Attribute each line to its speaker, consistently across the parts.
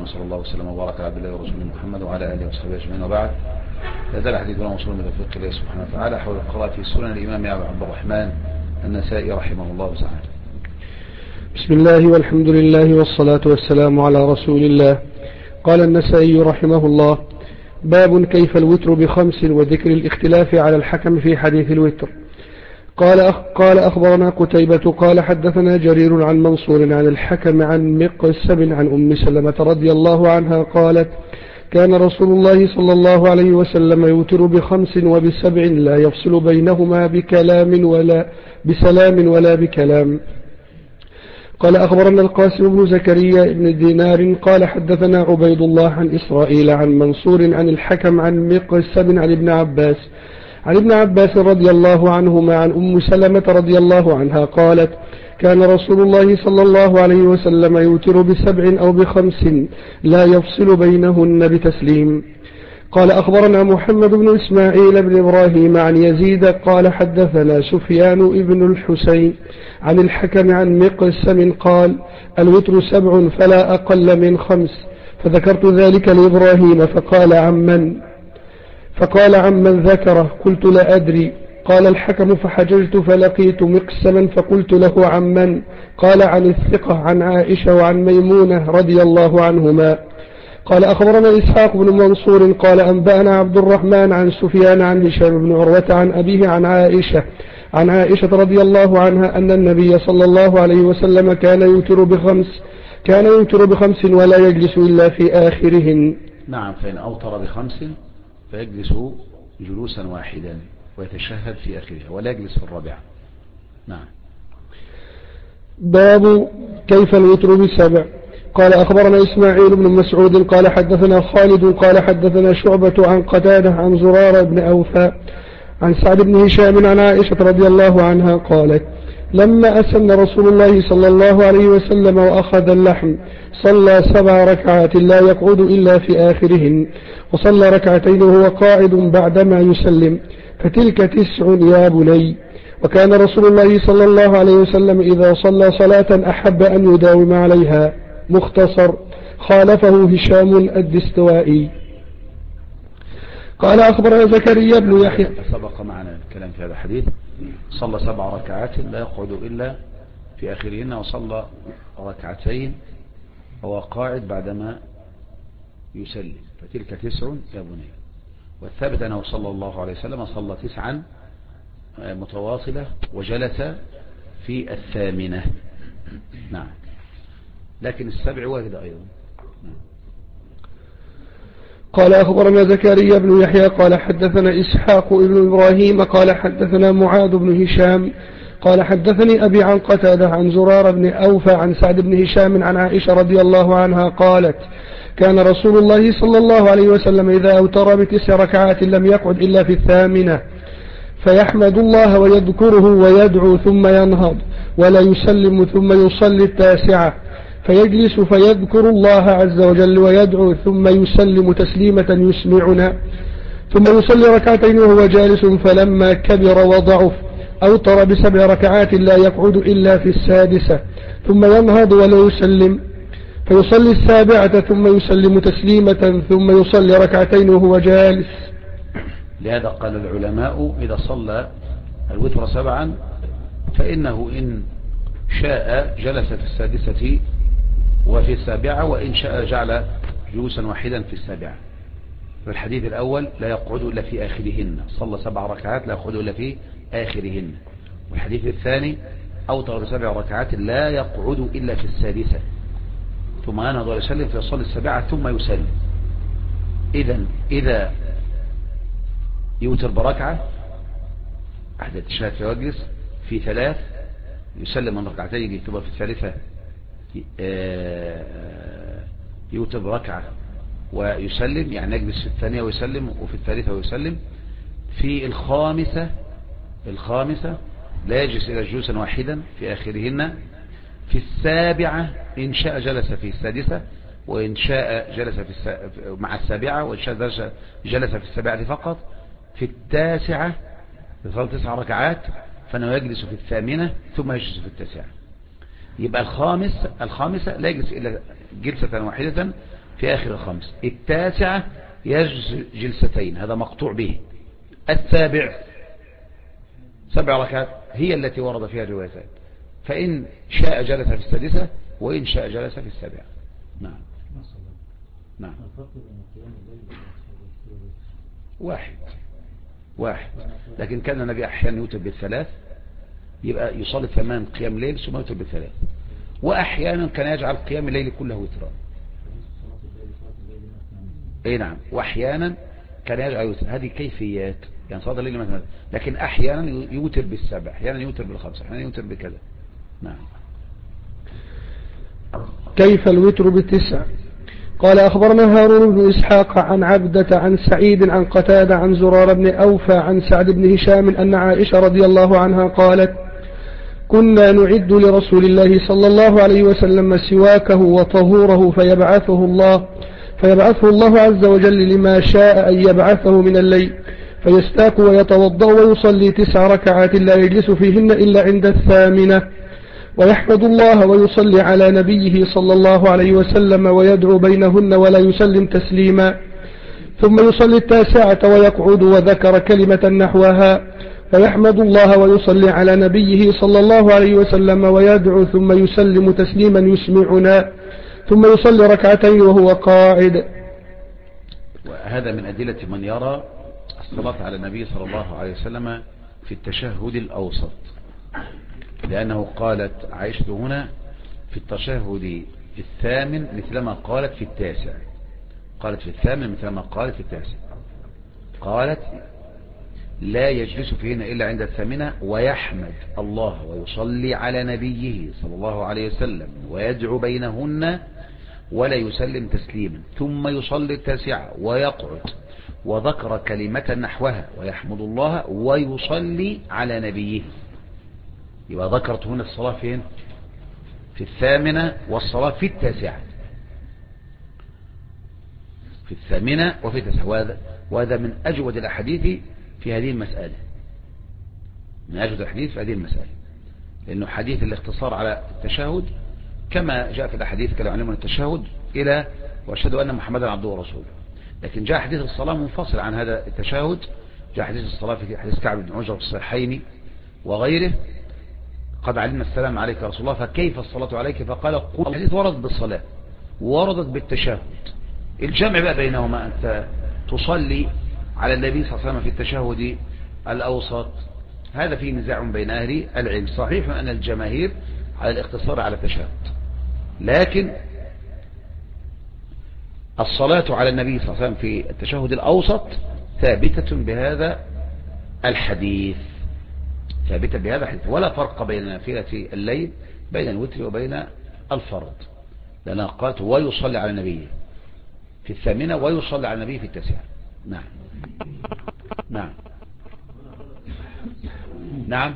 Speaker 1: وصلى الله وسلم وبارك على عبد الله ورسوله محمد وعلى آله وصحبه أجمعين وبعد. لا زال حديثنا موصول من الفقه الله سبحانه وتعالى حول قراءة سنن الإمام أبي عبد الرحمن النسائي رحمه الله تعالى.
Speaker 2: بسم الله والحمد لله والصلاة والسلام على رسول الله. قال النسائي رحمه الله: باب كيف الوتر بخمس وذكر الاختلاف على الحكم في حديث الوتر. قال أخبرنا قتيبة قال حدثنا جرير عن منصور عن الحكم عن مقسم عن أم سلمة رضي الله عنها قالت: كان رسول الله صلى الله عليه وسلم يوتر بخمس وبسبع لا يفصل بينهما بسلام ولا بكلام. قال أخبرنا القاسم بن زكريا بن دينار قال حدثنا عبيد الله عن إسرائيل عن منصور عن الحكم عن مقسم عن ابن عباس رضي الله عنهما عن أم سلمة رضي الله عنها قالت: كان رسول الله صلى الله عليه وسلم يوتر بسبع أو بخمس لا يفصل بينهن بتسليم. قال أخبرنا محمد بن إسماعيل بن إبراهيم عن يزيد قال حدثنا سفيان بن الحسين عن الحكم عن مقسم قال: الوتر 7 فلا أقل من 5. فذكرت ذلك لإبراهيم فقال عمن ذكره؟ قلت لا أدري. قال الحكم: فحججت فلقيت مقسما فقلت له عمن؟ قال: عن الثقة عن عائشة وعن ميمونة رضي الله عنهما. قال أخبرنا إسحاق بن منصور قال أنبأنا عبد الرحمن عن سفيان عن هشام بن عروة عن أبيه عن عائشة رضي الله عنها أن النبي صلى الله عليه وسلم كان يوتر بخمس ولا يجلس إلا في آخرهن.
Speaker 1: نعم، فإن أوتر ب5 فيجلس جلوسا واحدا ويتشهد في آخرها ولا يجلس في الرابعة. نعم.
Speaker 2: باب كيف الوتر ب7. قال أخبرنا إسماعيل بن مسعود قال حدثنا خالد قال حدثنا شعبة عن قتادة عن زرارة بن أوفى عن سعد بن هشام عن عائشة رضي الله عنها قالت: لما أسن رسول الله صلى الله عليه وسلم وأخذ اللحم صلى 7 ركعات لا يقعد إلا في آخرهن، وصلى 2 وهو قاعد بعدما يسلم، فتلك 9 يا بني. وكان رسول الله صلى الله عليه وسلم إذا صلى صلاة أحب أن يداوم عليها. مختصر. خالفه هشام الدستوائي. قال أخبرنا زكريا بن يحيى.
Speaker 1: سبق معنا الكلام في هذا الحديث. صلى 7 ركعات لا يقعد إلا في آخرهن، وصلى 2 وهو قاعد بعدما يسلم، فتلك 9 يا بني. والثابت أنه صلى الله عليه وسلم صلى 9 متواصلة وجلس في 8. نعم، لكن 7 وارد أيضا.
Speaker 2: قال أخبرنا زكريا بن يحيى قال حدثنا إسحاق بن إبراهيم قال حدثنا معاذ بن هشام قال حدثني أبي عن قتادة عن زرار بن أوفى عن سعد بن هشام عن عائشة رضي الله عنها قالت: كان رسول الله صلى الله عليه وسلم إذا أوتر ب9 ركعات لم يقعد إلا في 8، فيحمد الله ويذكره ويدعو ثم ينهض ولا يسلم ثم يصلي 9، فيجلس فيذكر الله عز وجل ويدعو ثم يسلم تسليمة يسمعنا، ثم يصلي 2 وهو جالس، فلما كبر وضعف أوتر ب7 ركعات لا يقعد إلا في 6 ثم ينهض ولا يسلم، فيصلي 7 ثم يسلم تسليمة ثم يصلي 2 وهو جالس.
Speaker 1: لهذا قال العلماء: إذا صلى الوتر 7 فإنه إن شاء جلس في 6 وفي 7، وإن شاء جعل جلوسا واحدا في 7. في الحديث الأول لا يقعد إلا في آخرهن، صلى 7 ركعات لا يقعد إلا في آخرهن. والحديث الثاني أوتر ب7 ركعات لا يقعد إلا في 6 ثم ينهض ويسلم فيصلي 7 ثم يسلم. إذا يوتر بركعة أحدث الشهادة فيجلس في 3 يسلم من 2 ثم في 3 يوتر بركعة ويسلم، يعني يجلس في 2 ويسلم، وفي 3 ويسلم. في الخامسة لا يجلس إلى جلوسا واحدا في آخرهن. في 7 إن شاء جلس في 6، وإن شاء جلس مع 7، وإن شاء جلس في 7 فقط. في 9 يصلي 9 ركعات فإنه يجلس في 8 ثم يجلس في 9. يبقى الخامسة لا يجلس إلا جلسة واحدة في آخر الخمس. التاسعة يجلس جلستين، هذا مقطوع به. السابع 7 ركعات هي التي ورد فيها الروايتان، فإن شاء جلس في السادسة وإن شاء جلس في السابعة. نعم نعم. واحد، لكن كان النبي أحيانا يوتر بالثلاث، يبقى يصلي 8 قيام ليل ثم يوتر بالثلاث، وأحيانا كان يجعل قيام الليل كله وترا. اي نعم، واحيانا كان يجعل يوتر. هذه كيفيات، يعني صلاة الليل مثلا، لكن احيانا يوتر بالسبع، احيانا يوتر بالخمسة، احيانا يوتر بكذا. نعم.
Speaker 2: كيف الوتر بالتسع؟ قال أخبرنا هارون بن إسحاق عن عبدة عن سعيد عن قتادة عن زرار بن أوفى عن سعد بن هشام أن عائشة رضي الله عنها قالت: كنا نعد لرسول الله صلى الله عليه وسلم سواكه وطهوره فيبعثه الله عز وجل لما شاء أن يبعثه من الليل، فيستاك ويتوضأ ويصلي 9 ركعات لا يجلس فيهن إلا عند 8، ويحمد الله ويصلي على نبيه صلى الله عليه وسلم ويدعو بينهن ولا يسلم تسليما، ثم يصلي 9 ويقعد وذكر كلمة نحوها، فيحمد الله ويصلي على نبيه صلى الله عليه وسلم ويدعو ثم يسلم تسليما يسمعنا، ثم يصلي 2 ركعتين وهو قاعد.
Speaker 1: وهذا من أدلة من يرى الصلاة على النبي صلى الله عليه وسلم في التشهد الأوسط، لأنه قالت عائشة هنا في التشهد الثامن مثلما قالت في التاسع، قالت في الثامن مثلما قالت في التاسع، قالت لا يجلس فيهن إلا عند 8 ويحمد الله ويصلي على نبيه صلى الله عليه وسلم ويدعو بينهن ولا يسلم تسليما، ثم يصلي 9 ويقعد وذكر كلمة نحوها ويحمد الله ويصلي على نبيه. يبقى ذكرت هنا الصلاة فين؟ في 8 والصلاة في 9، في 8 وفي 9. وهذا من أجود الأحاديث في هذه المسألة، من أجود الحديث في هذه المسألة، لأنه حديث الاختصار على التشهد كما جاء في الأحاديث كلام علمنا التشهد إلى وأشهد أن محمدا عبده ورسوله، لكن جاء حديث الصلاة منفصل عن هذا التشهد. جاء حديث الصلاة في حديث كعب بن عجرة في الصحيحين وغيره: قد علمنا السلام عليك يا رسول الله فكيف الصلاة عليك؟ فقال قل. الحديث وردت بالصلاة ووردت بالتشهد، الجمع بقى بينهما أنت تصلي على النبي صلى الله عليه وسلم في التشهد الأوسط، هذا فيه نزاع بين أهل العلم. صحيح أن الجماهير على الاقتصار على التشهد، لكن الصلاة على النبي صلى الله عليه وسلم في التشهد الأوسط ثابتة بهذا الحديث، ثابتة بهذا الحديث، ولا فرق بين نافلة الليل بين الوتر وبين الفرض، لأنها قالت ويصلي على النبي في 8 ويصلي على النبي في 9. نعم نعم نعم.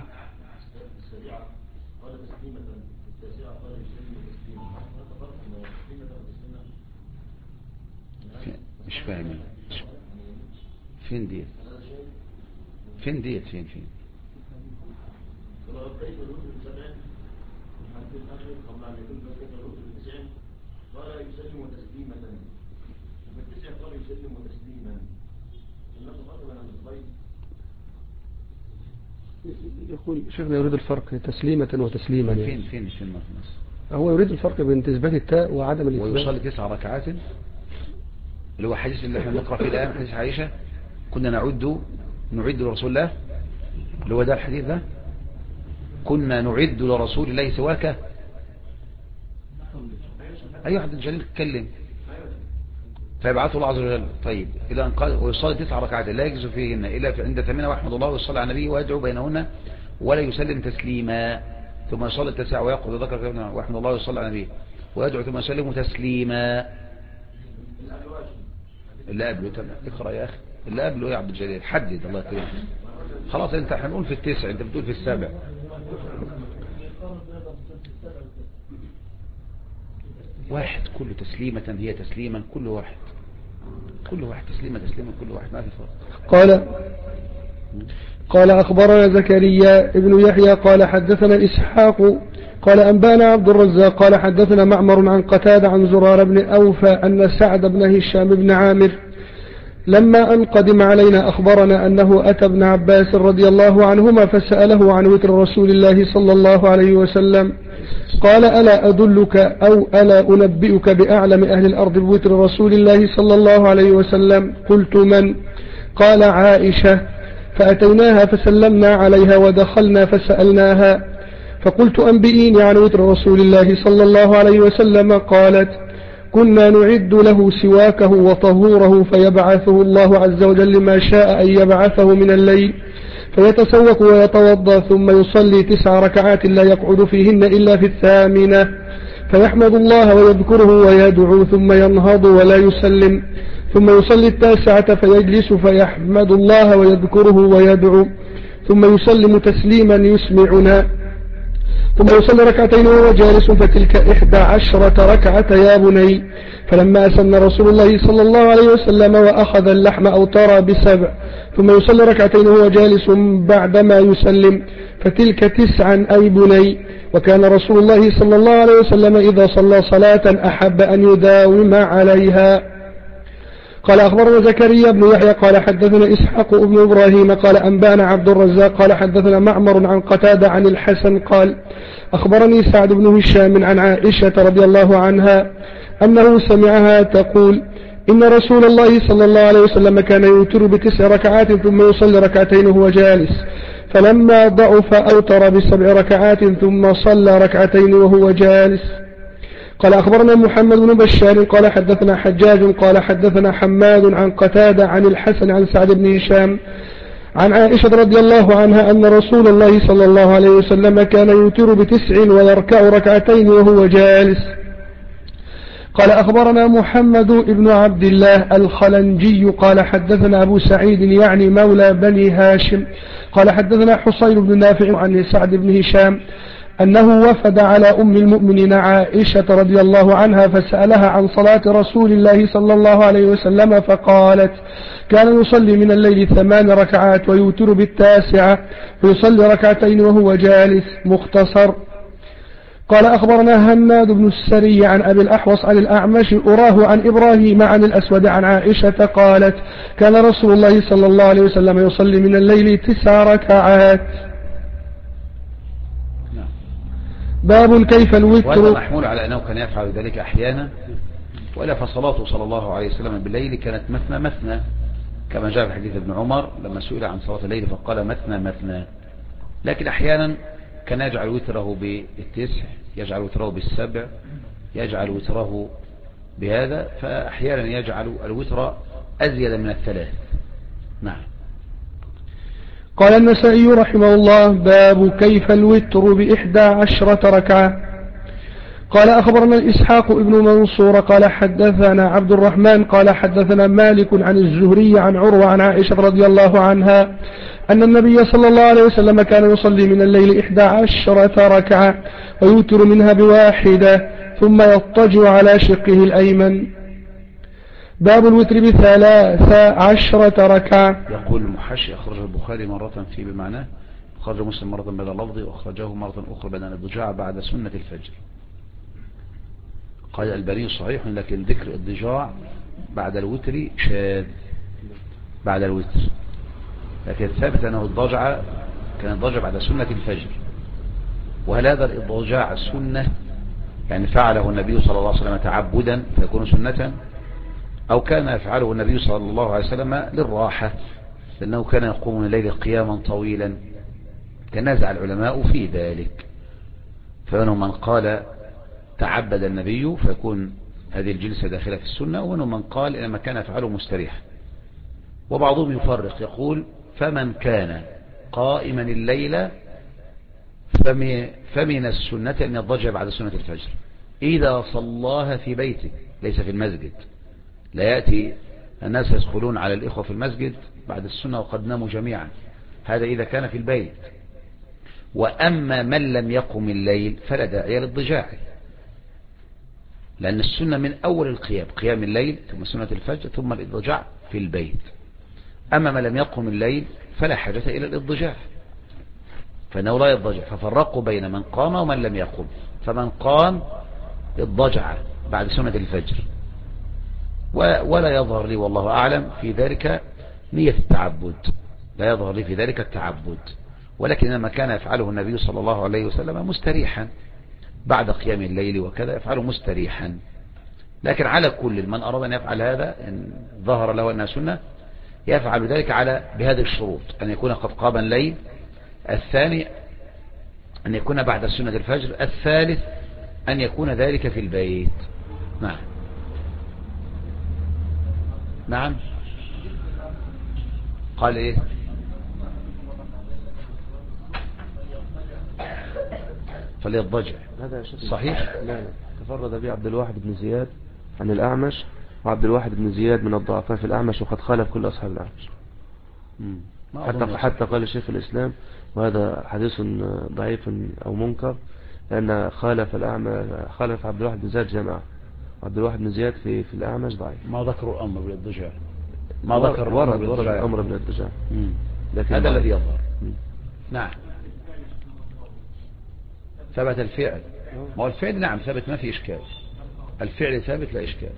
Speaker 1: مش فاهم فين ديت، فين ديت، فين
Speaker 3: قال يسلم تسليما وفي 9 قال يسلم تسليما. الناس قالوا انا مصلي.
Speaker 2: يقول شيخنا يريد الفرق تسليمة وتسليما.
Speaker 1: فين
Speaker 2: هو يريد الفرق بين إثبات التاء وعدم الإثبات.
Speaker 1: ويصلي 9 ركعات اللي هو حديث اللي احنا نقرأ فيه الآن، حديث عائشة كنا نعد لرسول الله، اللي هو ده الحديث ده، كنا نعد لرسول الله سواك. أي واحد الجليل تتكلم فيبعثه الله عز وجل. طيب إلى أن قال ويصلي 9 ركعات لا يجلس فيهن إلا عند 8 ويحمد الله ويصلي على النبي ويدعو بينهن ولا يسلم تسليما، ثم يصلي 9 ويقعد وذكر ويحمد الله ويصلي على النبي ويدعو ثم يسلم تسليما. اللي قبله اقرأ يا أخي، اللي قبله يا عبد الجليل حدد الله يكرمك. خلاص انت هنقول في 9، انت بتقول في 7. واحد كل تسليمة هي تسليما، كل واحد تسليمة كل واحد، ما في فرق.
Speaker 2: قال أخبرنا زكريا ابن يحيى قال حدثنا إسحاق قال أنبانا عبد الرزاق قال حدثنا معمر عن قتادة عن زرار بن أوفى أن سعد بن هشام بن عامر لما أن قدم علينا أخبرنا أنه أتى ابن عباس رضي الله عنهما فسأله عن وتر رسول الله صلى الله عليه وسلم قال ألا أدلك أو ألا أنبئك بأعلم أهل الأرض بوتر رسول الله صلى الله عليه وسلم؟ قلت من؟ قال عائشة. فأتيناها فسلمنا عليها ودخلنا فسألناها فقلت أنبئيني عن وتر رسول الله صلى الله عليه وسلم. قالت كنا نعد له سواكه وطهوره فيبعثه الله عز وجل ما شاء أن يبعثه من الليل فيتسوك ويتوضا ثم يصلي 9 ركعات لا يقعد فيهن إلا في 8 فيحمد الله ويذكره ويدعو ثم ينهض ولا يسلم ثم يصلي 9 فيجلس فيحمد الله ويذكره ويدعو ثم يسلم تسليما يسمعنا ثم يصلي 2 وهو جالس فتلك 11 ركعة يا بني. فلما أسن رسول الله صلى الله عليه وسلم وأخذ اللحم أوتر ب7 ثم يصلي 2 وهو جالس بعدما يسلم فتلك 9 أي بني. وكان رسول الله صلى الله عليه وسلم إذا صلى صلاة أحب أن يداوم عليها. قال أخبرنا زكريا بن يحيى قال حدثنا إسحاق بن إبراهيم قال أنبانا عبد الرزاق قال حدثنا معمر عن قتادة عن الحسن قال أخبرني سعد بن هشام عن عائشة رضي الله عنها أنه سمعها تقول إن رسول الله صلى الله عليه وسلم كان يوتر ب9 ركعات ثم يصلي 2 وهو جالس فلما ضعف أوتر ب7 ركعات ثم صلى 2 وهو جالس. قال أخبرنا محمد بن بشار قال حدثنا حجاج قال حدثنا حماد عن قتادة عن الحسن عن سعد بن هشام عن عائشة رضي الله عنها أن رسول الله صلى الله عليه وسلم كان يوتر ب9 ويركع 2 وهو جالس. قال أخبرنا محمد بن عبد الله الخلنجي قال حدثنا أبو سعيد يعني مولى بني هاشم قال حدثنا حصين بن نافع عن سعد بن هشام أنه وفد على أم المؤمنين عائشة رضي الله عنها فسألها عن صلاة رسول الله صلى الله عليه وسلم فقالت كان يصلي من الليل 8 ركعات ويوتر ب9 ويصلي 2 وهو جالس. مختصر. قال أخبرنا هناد بن السري عن أبي الأحوص عن الأعمش أراه عن إبراهيم عن الأسود عن عائشة قالت كان رسول الله صلى الله عليه وسلم يصلي من الليل 9 ركعات. باب كيف الوتر.
Speaker 1: وهذا محمول على أنه كان يفعل ذلك أحيانا وإلا فصلاته صلى الله عليه وسلم بالليل كانت مثنى مثنى كما جاء في حديث ابن عمر لما سئل عن صلاة الليل فقال مثنى مثنى. لكن أحيانا كان يجعل وتره ب9 يجعل وتره ب7 يجعل وتره بهذا فأحيانا يجعل الوتر أزيد من 3. نعم.
Speaker 2: قال النسائي رحمه الله باب كيف الوتر ب11 ركعة. قال أخبرنا إسحاق ابن منصور قال حدثنا عبد الرحمن قال حدثنا مالك عن الزهري عن عروة عن عائشة رضي الله عنها أن النبي صلى الله عليه وسلم كان يصلي من الليل 11 ركعة ويوتر منها ب1 ثم يضطجع على شقه الأيمن. باب الوتر ب13 ركعة.
Speaker 1: يقول المحشي أخرج البخاري مرة فيه بمعناه أخرج مسلم مرة بدل اللفظ وأخرجه مرة أخرى بدل الضجاع بعد سنة الفجر. قال الألباني صحيح لكن ذكر الضجاع بعد الوتر شاذ بعد الوتر لكن ثابت أنه الضجع كان الضجع بعد سنة الفجر. وهل هذا الضجاع السنة يعني فعله النبي صلى الله عليه وسلم تعبدا فيكون سنة أو كان يفعله النبي صلى الله عليه وسلم للراحة لأنه كان يقوم من الليل قياما طويلا. تنازع العلماء في ذلك فمنهم من قال تعبد النبي فيكون هذه الجلسة داخلة في السنة ومنهم من قال إنما كان يفعله مستريحا. وبعضهم يفرق يقول فمن كان قائما الليل فمن السنة أن يضجع بعد سنة الفجر إذا صلاها في بيته ليس في المسجد. لا يأتي الناس يدخلون على الإخوة في المسجد بعد السنة وقد ناموا جميعا هذا إذا كان في البيت. وأما من لم يقم الليل فلا داعي للضجاع لأن السنة من أول القيام قيام الليل ثم سنة الفجر ثم الإضجاع في البيت. أما من لم يقم الليل فلا حاجة إلى الإضجاع. فإنه لا يضجع، ففرقوا بين من قام ومن لم يقم. فمن قام اضجع بعد سنة الفجر، ولا يظهر لي والله أعلم في ذلك نية التعبد، لا يظهر لي في ذلك التعبد، ولكن لما كان يفعله النبي صلى الله عليه وسلم مستريحا بعد قيام الليل وكذا، يفعله مستريحا. لكن على كل من أراد أن يفعل هذا إن ظهر له أنها سنة يفعل ذلك بهذه الشروط: أن يكون قد قام الليل، الثاني أن يكون بعد سنة الفجر، الثالث أن يكون ذلك في البيت. نعم نعم. قال إيه؟ فليضجع.
Speaker 4: هذا
Speaker 1: صحيح.
Speaker 4: لا تفرد به عبد الواحد بن زياد عن الأعمش، وعبد الواحد بن زياد من الضعفاء في الأعمش، وقد خالف كل أصحاب الأعمش. حتى قال شيخ الإسلام وهذا حديث ضعيف أو منكر، لأن خالف عبد الواحد بن زياد جماعة، عبد الواحد بن زياد في الأعمش ضعيف.
Speaker 1: ما ذكروا الأمر بالاضطجاع،
Speaker 4: ما ذكر ورد الأمر بالاضطجاع،
Speaker 1: لكن هذا الذي يظهر. نعم. ثبت الفعل، ما هو الفعل نعم ثبت، ما في إشكال، الفعل ثابت لا إشكال.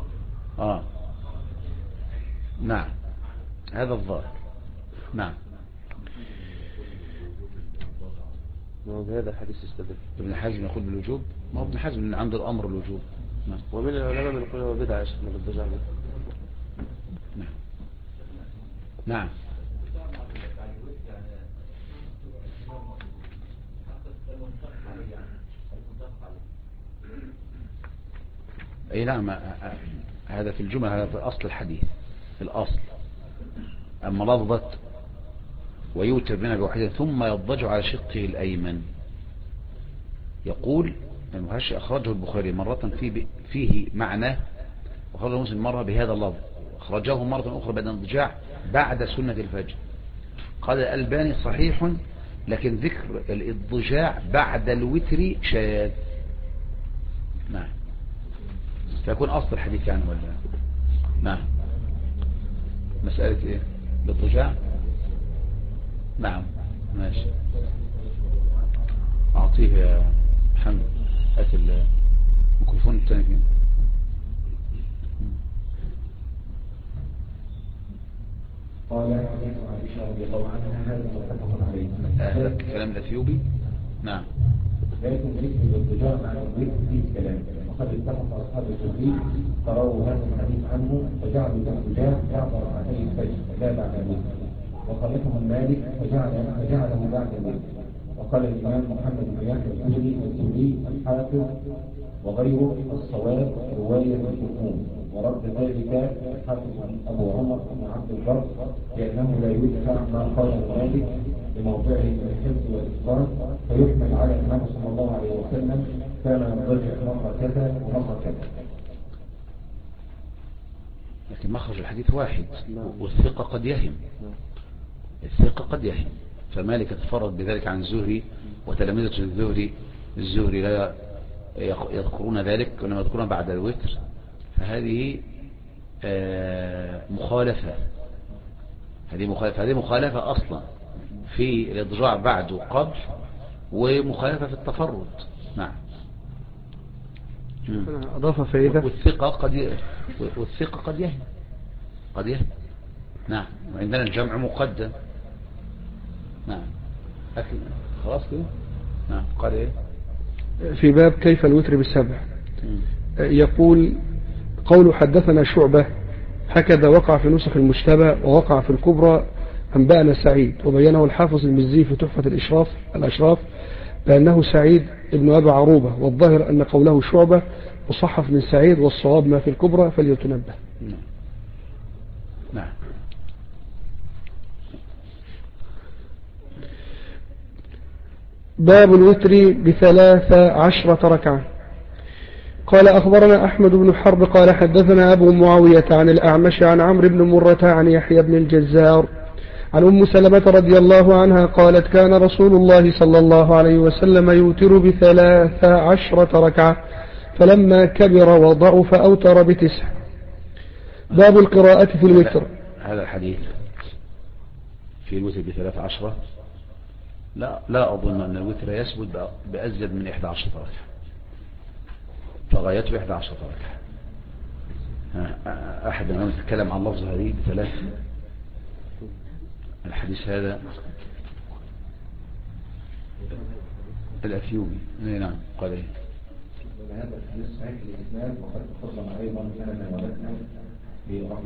Speaker 1: نعم هذا الظاهر. نعم.
Speaker 4: هذا حديث استدل.
Speaker 1: ابن حزم يقول بالوجوب، ما هو ابن حزم عنده الأمر الوجوب. نعم.
Speaker 4: ومن العلماء من يقول هو بدعة من الضجاع.
Speaker 1: نعم نعم. اي نعم، هذا في الجملة، هذا في أصل الحديث، في الأصل. أما لفظة ويوتر بنا بواحدة ثم يضجع على شقه الأيمن، يقول المهشي أخرجه البخاري مرة فيه معنى، وخرجه مسلم مرة بهذا اللفظ، أخرجه مرة أخرى بعد الضجاع بعد سنة الفجر. قال الألباني صحيح، لكن ذكر الاضجاع بعد الوتر شاذ. نعم. فيكون أصل الحديث يعني ولا؟ نعم. مسألة إيه؟ الاضجاع. نعم ماشي. أعطيه يا محمد، هات الميكروفون الثاني فين؟
Speaker 5: قال حديث عائشة رضي الله عنها هذا متفق عليه.
Speaker 1: كلام الأثيوبي. نعم.
Speaker 5: لكن ذكر الاضطجاع مع البيت فيه كلام، وقد اتفق أصحاب التوحيد قرأوا هذا الحديث عنه فجعلوا الاضطجاع بعد ركعتي الفجر لا بعد الوتر، وخالفهم مالك فجعله بعد الوتر. وقال الإمام محمد بن يحيى الأجلي والزهري الحافظ وغيره الصواب رواية الحكوم، ورد ذلك الحافظ أبو عمر بن عبد البر بأنه لا يدفع ما قال مالك لموضعه من الحفظ والإتقان، فيحمل على أنه صلى الله عليه وسلم كان يضجع مرة كذا ومرة كذا.
Speaker 1: لكن مخرج الحديث واحد، والثقة قد يهم، الثقة قد يهم. فمالك تفرد بذلك عن الزهري، وتلاميذة الزهري لا يذكرون ذلك، وإنما يذكرون بعد الوتر، فهذه مخالفة. هذه مخالفة أصلا في الإضجاع بعد وقبل، ومخالفة في التفرد. نعم.
Speaker 2: أضاف فائدة.
Speaker 1: والثقة قد يهم. نعم. وعندنا الجمع مقدم. نعم. خلاص كده. نعم. قال ايه؟
Speaker 2: في باب كيف الوتر بالسبع. يقول قول حدثنا شعبة هكذا وقع في نسخ المجتبى ووقع في الكبرى أنبأنا سعيد، وبينه الحافظ المزي في تحفة الأشراف بأنه سعيد ابن أبي عروبة، والظاهر أن قوله شعبة مصحف من سعيد، والصواب ما في الكبرى فليتنبه.
Speaker 1: نعم.
Speaker 2: باب الوتر ب13 ركعة. قال أخبرنا أحمد بن حرب قال حدثنا أبو معاوية عن الأعمش عن عمرو بن مرة عن يحيى بن الجزار عن أم سلمة رضي الله عنها قالت كان رسول الله صلى الله عليه وسلم يوتر ب13 ركعة، فلما كبر وضعف أوتر ب9. باب القراءة في الوتر.
Speaker 1: هذا الحديث في الوتر ب13. لا أظن أن الوتر يثبت بأزيد من 11 ركعة، فغايته 11 ركعة. أحد من يتكلم عن لفظ هذه بثلاث الحديث هذا الأثيوبي. نعم قال إيه؟
Speaker 5: هذا الحديث صحيح الإسناد وقد تقدم أيضا سنة ولدنا برحمة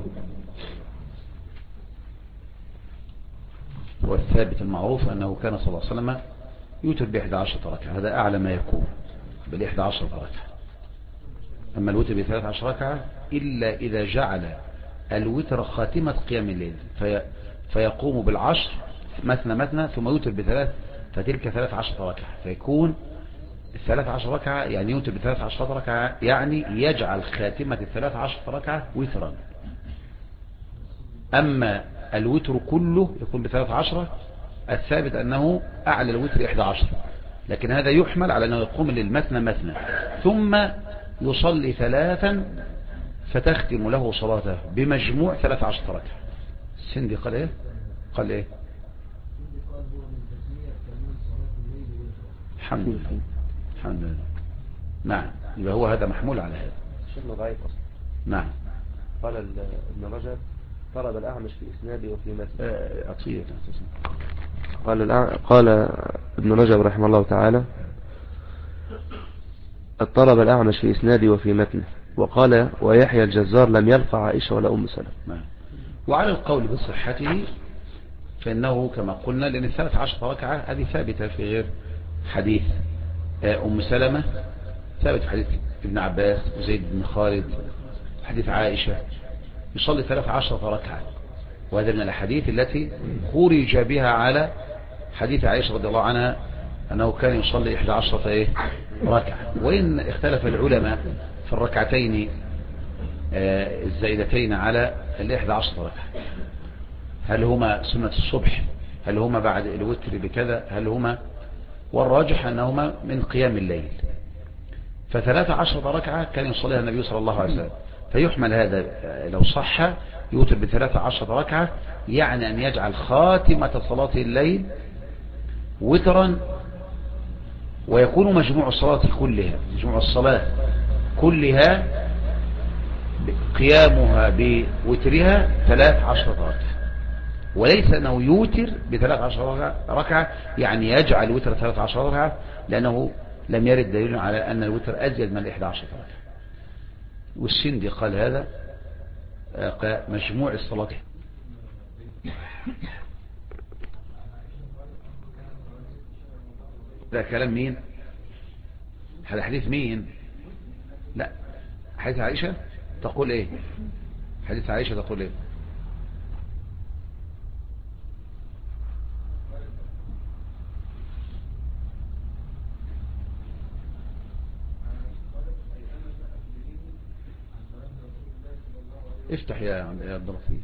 Speaker 5: الله.
Speaker 1: والثابت المعروف أنه كان صلى الله عليه وسلم يوتر ب11 ركعة، هذا أعلى ما يكون بال11 ركعة. أما الوتر ب13 ركعة إلا إذا جعل الوتر خاتمة قيام الليل فيقوم بالعشر مثنى ثم يوتر بثلاث، فتلك 13 ركعة، فيكون 13 ركعة يعني يوتر ب13 ركعة، يعني يجعل خاتمة 13 ركعة وترا. أما الوتر كله يكون ب13، الثابت أنه أعلى الوتر 11، لكن هذا يحمل على أنه يقوم للمثنى ثم يصلي 3 فتختم له صلاته بمجموع 13 ركعة. السندي قال إيه؟ قال إيه؟ الحمد لله الحمد لله. نعم، يبقى هو هذا محمول على هذا.
Speaker 4: شيخنا ضعيف أصلا.
Speaker 1: نعم.
Speaker 4: قال ابن رجب طلب الأعمش في إسناده وفي متنه.
Speaker 1: أطير.
Speaker 4: قال ابن رجب رحمه الله تعالى اضطرب الأعمش في إسناده وفي متنه. وقال ويحيى الجزار لم يرفع عائشة ولا أم سلمة.
Speaker 1: وعلى القول بصحته فإنه كما قلنا لأن 13 ركعة هذه ثابتة في غير حديث أم سلمة، ثابت في حديث ابن عباس وزيد بن خالد، حديث عائشة يصلي 13 ركعة، وهذا من الحديث التي خرج بها على حديث عائشة رضي الله عنها أنه كان يصلي 11 ركعة. وإن اختلف العلماء في الركعتين الزائدتين على 11 ركعة، هل هما سنة الصبح، هل هما بعد الوتر بكذا، هل هما، والراجح أنهما من قيام الليل. ف13 ركعة كان يصليها النبي صلى الله عليه وسلم، فيحمل هذا لو صح يوتر ب13 ركعة، يعني أن يجعل خاتمة صلاة الليل وترا، ويكون مجموع الصلاة كلها، مجموع الصلاة كلها قيامها بوترها 13 ركعة، وليس أنه يوتر ب13 ركعة يعني يجعل وتر 13 ركعة، لأنه لم يرد دليل على أن الوتر أزيد من 11 ركعة. والسندي قال هذا مجموع الصلاة. ده كلام مين؟ هذا حديث مين؟ لا، حديث عائشة تقول ايه؟ حديث عائشة تقول ايه؟ افتح يا عبد اللطيف.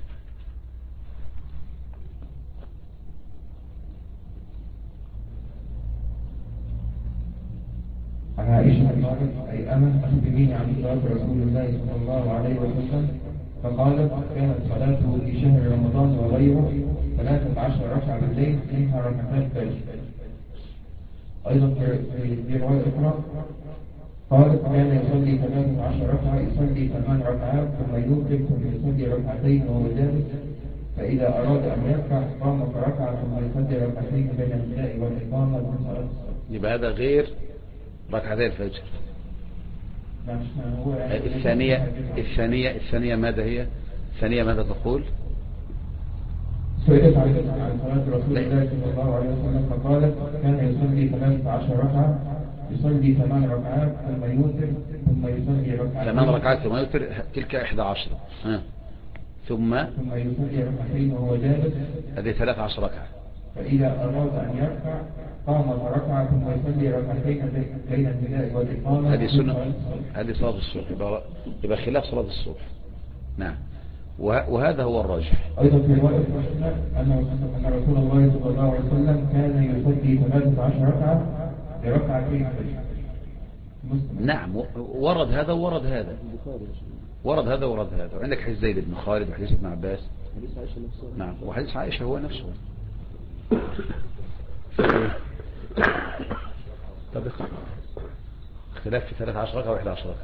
Speaker 5: عن عائشة قالت أي أمن أخبريني عن صلاة رسول الله صلى الله عليه وسلم، فقالت كانت صلاته في شهر رمضان وغيره 13 ركعة بالليل منها ركعتان فجر. أيضا في رواية أخرى قالت كان يصلي 13 ركعة، يصلي 8 ركعات ثم يوتر ثم يصلي ركعتين وهو جالس، فإذا أراد أن يركع قام فركع ثم يصلي ركعتين بين النداء والإقامة من صلاة الصبح.
Speaker 1: يبقى هذا غير ركعتي الفجر. الثانية ماذا هي؟ الثانية ماذا تقول؟
Speaker 5: سئلت عن صلاة رسول الله صلى الله عليه وسلم فقالت كان يصلي 13 ركعة، يصلي 8 ركعات ثم يوتر ثم يصلي ركعتين.
Speaker 1: 8 ركعات ثم يوتر تلك 11. ثم
Speaker 5: يصلي ركعتين وهو جالس،
Speaker 1: هذه 13 ركعة.
Speaker 5: فإذا أراد أن يركع قام فركع ثم يصلي ركعتين بين النداء والإقامة.
Speaker 1: هذه سنة، هذه صلاة الصبح، يبقى خلاف صلاة الصبح. نعم، وهذا هو الراجح.
Speaker 5: أيضا في رواية مسلم أن رسول الله صلى الله عليه وسلم كان يصلي 13 ركعة بركعتين الفجر.
Speaker 1: نعم، ورد هذا وورد هذا، ورد هذا وورد هذا. وعندك حديث زيد بن خالد وحديث ابن عباس. نعم، وحديث عائشة هو نفسه. طب اختلاف في 13 ركعة و11 ركعة.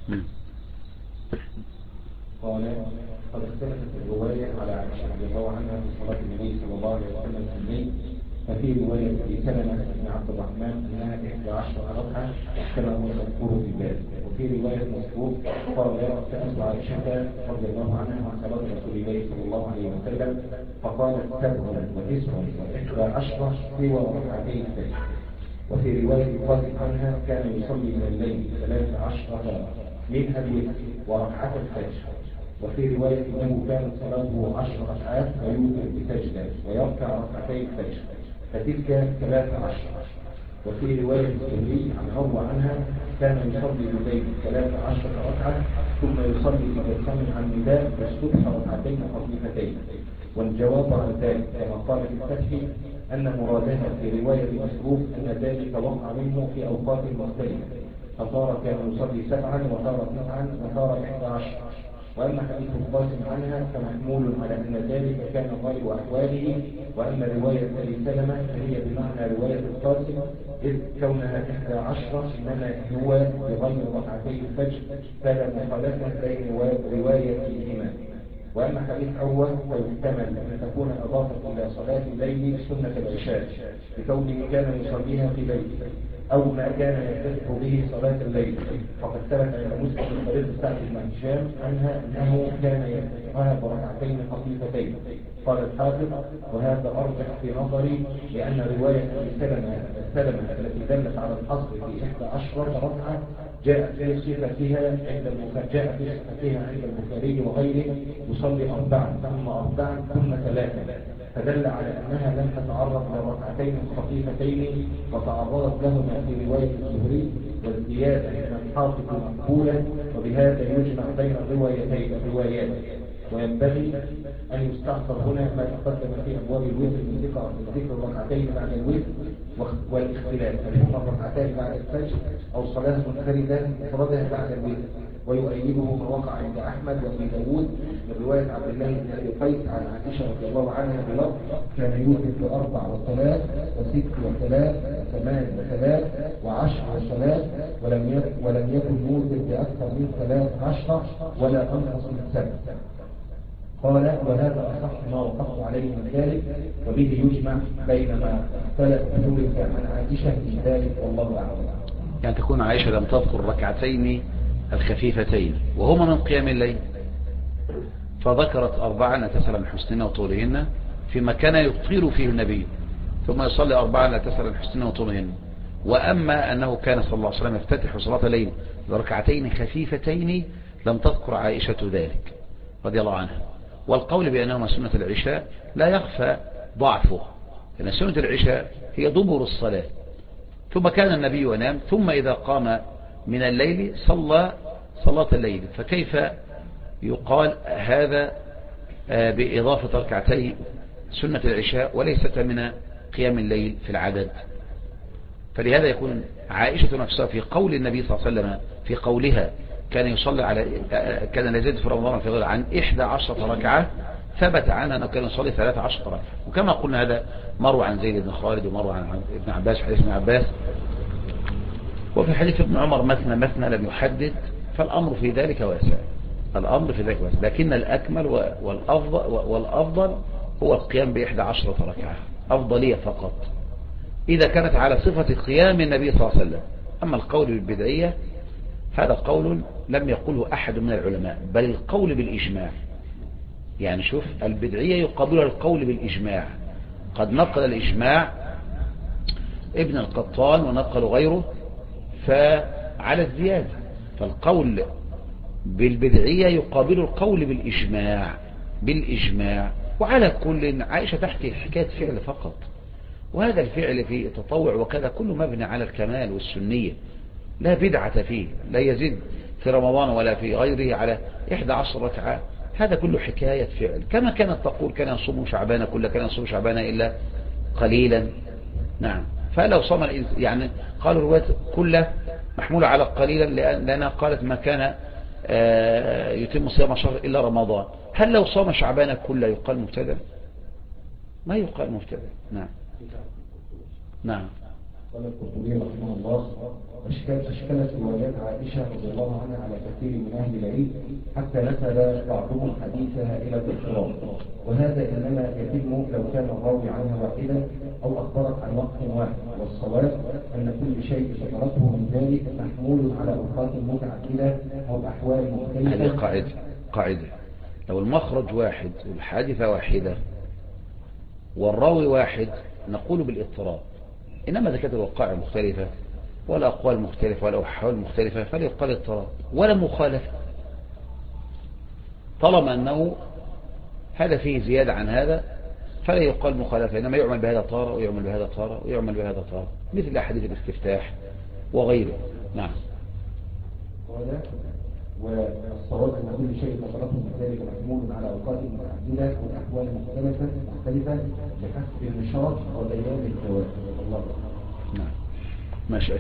Speaker 5: قال قد اختلفت الرواية على عائشة رضي الله عنها في صلاة النبي صلى الله عليه وسلم في الليل، ففي رواية أبي سلمة بن عبد الرحمن أنها 11 ركعة كما هو المذكور في الباب، وفي رواية مسروق قال سألت عائشة رضي الله عنها عن صلاة رسول الله صلى الله عليه وسلم فقالت 7 و9 و11 سوى ركعتي الفجر. وفي رواية قاسم عنها كان يصلي من الليل 13 منها الوتر وركعة الفجر. وفي رواية أنه كانت صلاته 10 ركعات ويوتر بسجدة ويركع ركعتي الفجر، فتلك 13. وفي رواية الزهري عن عروة عنها كان يصلي بالليل 13 ركعة ثم يصلي إذا سمع النداء الصبح ركعتين خفيفتين. والجواب عن ذلك كما قال في الفتح أن مرادها في رواية مسروق أن ذلك وقع منه في أوقات مختلفة، فصار كان يصلي 7 وصار 9 وصار 11. وأما حديث القاسم عنها فمحمول على أن ذلك كان غالب أحواله، وأما رواية أبي سلمة فهي بمعنى رواية القاسم، إذ كونها 11 إنما هو بغير ركعتي الفجر، فلا مخالفة بين روايتهما. وأما حديث عروة فيحتمل أن تكون أضافت إلى صلاة الليل سنة العشاء بكونه كان يصليها في بيته، أو ما كان يفتتح به صلاة الليل، فقد ثبت عند مسلم من طريق سعد بن هشام عنها أنه كان يفتتحها بركعتين خفيفتين. قال الحافظ وهذا أرجح في نظري، لأن رواية أبي سلمة التي دلت على الحصر في 11 ركعة جاء في صفتها عند البخاري وغيره يصلي 4 ثم 4 ثم 3، فدل على أنها لم تتعرض لركعتين خفيفتين وتعرضت لهما في رواية الزهري، والزيادة من الحافظ مقبولة، وبهذا يجمع بين الروايات. وينبغي أن يستحضر هنا ما تقدم في أبواب الوتر من ذكر الركعتين بعد الوتر والاختلاف، هل هما الركعتان بعد الفجر أو صلاة منفردة مفردة بعد الوتر. ويؤيده ما وقع عند أحمد وابن داود من رواية عبد الله بن أبي قيس عن عائشة رضي الله عنها بلفظ كان يوتر ب4 و3 و6 و3 و8 و3 و10 و3 ولم يكن يوتر بأكثر من 13 ولا أنقص من 7. قال وهذا أصح ما وقفت عليه من ذلك، وبه يجمع بين ما اختلف ذلك عن عائشة من ذلك والله أعلم.
Speaker 1: يعني تكون عائشة لم تذكر الركعتين الخفيفتين وهما من قيام الليل، فذكرت 4 لا تسأل عن حسنهن وطولهن فيما كان يطيل فيه النبي، ثم يصلي 4 لا تسأل عن حسنهن وطولهن. وأما أنه كان صلى الله عليه وسلم يفتتح صلاة الليل بركعتين خفيفتين لم تذكر عائشة ذلك رضي الله عنها. والقول بأنهما سنة العشاء لا يخفى ضعفه، لأن سنة العشاء هي دبر الصلاة، ثم كان النبي ينام، ثم إذا قام من الليل صلى صلاة الليل، فكيف يقال هذا بإضافة ركعتي سنة العشاء وليست من قيام الليل في العدد؟ فلهذا يكون عائشة نفسها في قول النبي صلى الله عليه وسلم في قولها كان يصلي كان يزيد في رمضان في غير عن 11 ركعة، ثبت عنها أنه كان يصلي 13 ركعة. وكما قلنا هذا مروى عن زيد بن خالد ومروى عن ابن عباس حديث ابن عباس، وفي حديث ابن عمر مثنى لم يحدد، فالأمر في ذلك واسع. لكن الأكمل والأفضل هو القيام ب11 ركعة، أفضلية فقط إذا كانت على صفة قيام النبي صلى الله عليه وسلم. أما القول بالبدعية هذا قول لم يقله أحد من العلماء، بل القول بالإجماع. يعني شوف، البدعية يقابلها القول بالإجماع. قد نقل الإجماع ابن القطان ونقل غيره فعلى الزيادة، فالقول بالبدعية يقابل القول بالإجماع. وعلى كل عائشة تحكي حكاية فعل فقط، وهذا الفعل في التطوع وكذا كله مبني على الكمال والسنية، لا بدعة فيه، لا يزيد في رمضان ولا في غيره على 11 ركعة، هذا كله حكاية فعل. كما كانت تقول كان يصوم شعبان كله، كان يصوم شعبان إلا قليلا. نعم، فلو صام يعني قالوا الرواية كله محمولة على قليلا، لأنها قالت ما كان يتم صيام شهر إلا رمضان. هل لو صام شعبان كله يقال مبتدع؟ ما يقال مبتدع. نعم. نعم.
Speaker 5: قال القرطبي رحمه الله: أشكلت روايات عائشة رضي الله عنها على كثير من أهل العلم حتى نسب بعضهم حديثها إلى الاضطراب، وهذا إنما يتم لو كان الراوي عنها واحدا أو أخبرت عن وقت واحد، والصواب أن كل شيء ذكرته من ذلك محمول على أوقات متعددة أو أحوال مختلفة.
Speaker 1: هذه قاعدة لو المخرج واحد والحادثة واحدة والراوي واحد نقول بالاضطراب، إنما إذا كانت الوقائع مختلفة والأقوال مختلفة والأحوال مختلفة فلا يقال اضطراب ولا مخالفة، طالما أنه هذا فيه زيادة عن هذا فلا يقال مخالفة، إنما يعمل بهذا طارة ويعمل بهذا طارة ويعمل بهذا طارة، مثل أحاديث الاستفتاح وغيره. نعم.
Speaker 5: قال: والصواب أن كل شيء ذكرته من ذلك محمول على أوقات متعددة وأحوال مختلفة بحسب النشاط وبيان الجواب. الله أكبر.
Speaker 1: نعم. ما شاء.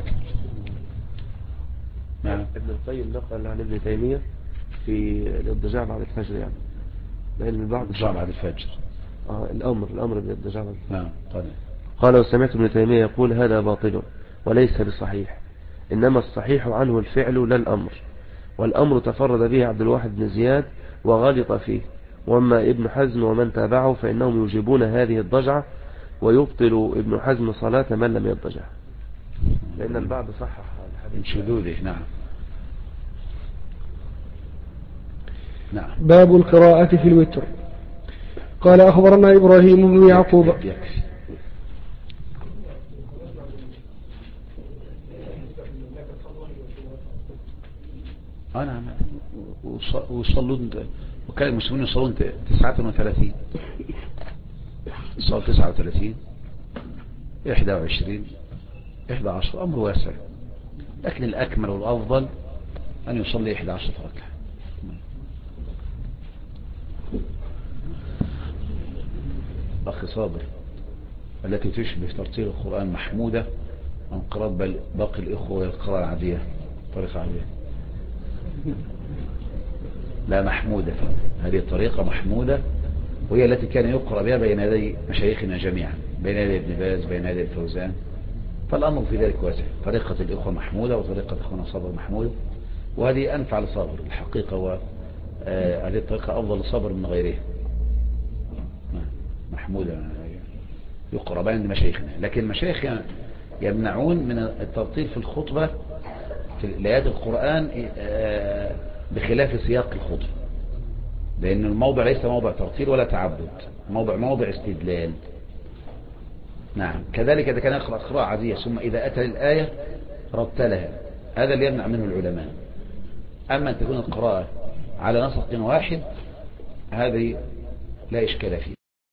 Speaker 1: نعم.
Speaker 4: ابن القيم نقل عن ابن تيمية في الاضطجاع بعد الفجر، يعني لأن البعض
Speaker 1: الاضطجاع بعد الفجر
Speaker 4: الأمر بالاضطجاع بعد الفجر.
Speaker 1: نعم. طيب.
Speaker 4: قال: وسمعت ابن تيمية يقول: هذا باطل وليس بصحيح، إنما الصحيح عنه الفعل لا الأمر، والأمر تفرد به عبد الواحد بن زياد وغلط فيه، وأما ابن حزم ومن تابعه فإنهم يجيبون هذه الضجعة، ويبطل ابن حزم صلاة من لم يضجع، لأن البعض صحح الحديث
Speaker 1: شذوذه. نعم. نعم.
Speaker 2: باب القراءة في الوتر. قال أخبرنا إبراهيم بن يعقوب.
Speaker 1: يكفي. نعم. ويصلون، وكان المسلمين يصلون 39 صار 39 21 11، أمر واسع، لكن الأكمل والأفضل أن يصلي 11 ركعة. أخي صابر، التي تشبه ترتيل القرآن محمودة عن قراءة باقي الإخوة والقراءة العادية، طريقة عادية. لا، محمودة، هذه الطريقة محمودة، وهي التي كان يقرأ بها بين يدي مشايخنا جميعا، بين يدي ابن باز، بين يدي الفوزان، فالأمر في ذلك واسع. طريقة الإخوة محمودة وطريقة أخونا صابر محمودة، وهذه أنفع لصابر الحقيقة، وهذه الطريقة أفضل لصابر من غيره. محمودة يقرأ بين يدي مشايخنا، لكن المشايخ يمنعون من الترتيل في الخطبة في آيات القرآن بخلاف سياق الخطبة، لأن الموضع ليس موضع ترتيل ولا تعبد، موضع استدلال. نعم. كذلك إذا كان يقرأ قراءة عادية ثم إذا أتى الآية رتلها، هذا اللي يمنع منه العلماء. أما أن تكون القراءة على نسق واحد هذه لا إشكال فيه.